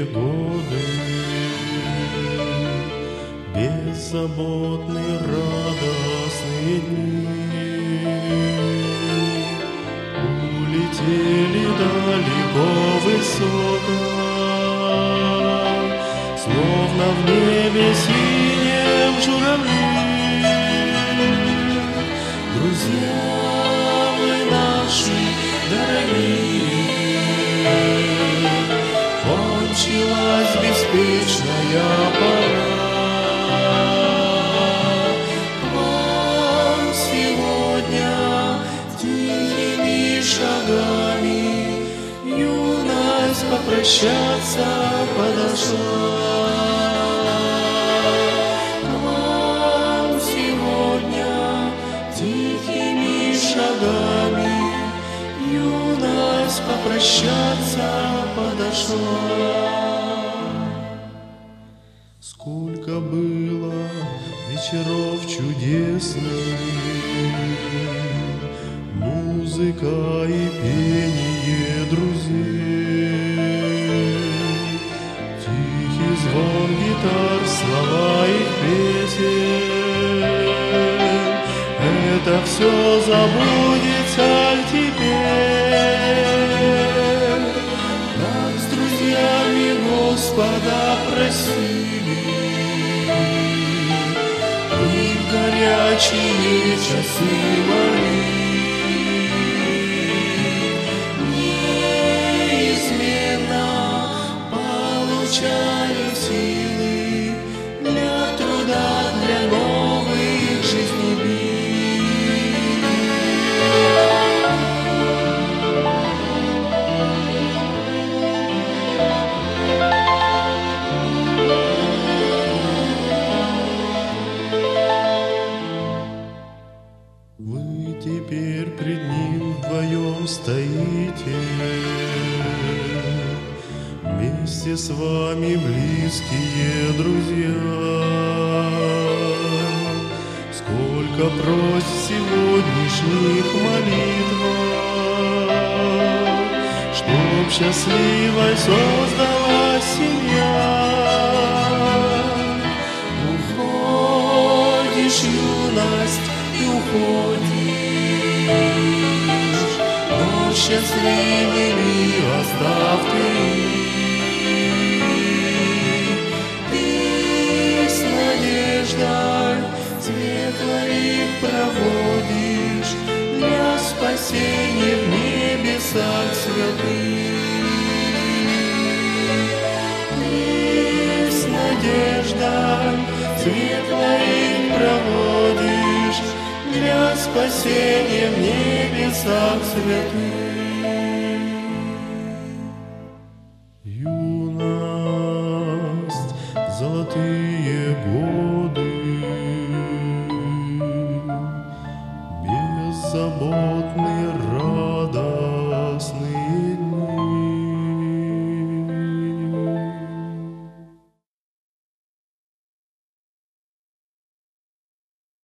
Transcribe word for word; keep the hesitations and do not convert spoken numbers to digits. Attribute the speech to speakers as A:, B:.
A: годы, беззаботные радостные дни улетели далеко высоко, словно в небе синем журавли. Друзья вы наши дорогие, кончилась беспечная пора. К вам сегодня тихими шагами юность попрощаться подошла. К вам сегодня тихими шагами юность попрощаться подошла. Сколько было вечеров чудесных, музыка и пение друзей, тихий звон гитар, слова их песен. Это все забудется теперь, как с друзьями Господа просили, и в горячие часы молили. Неизменно получали силы для труда, для новых жизней. Вы теперь пред ним вдвоем стоите, вместе с вами близкие друзья. Сколько просьб в сегодняшних молитвах, чтоб счастливой создалась семья. Уходишь, юность, и уходишь, но счастливыми оставь ты. Ты с надеждой светлой проводишь для спасения в небесах святых. Ты с надеждой светлой проводишь для спасения в небесах святых.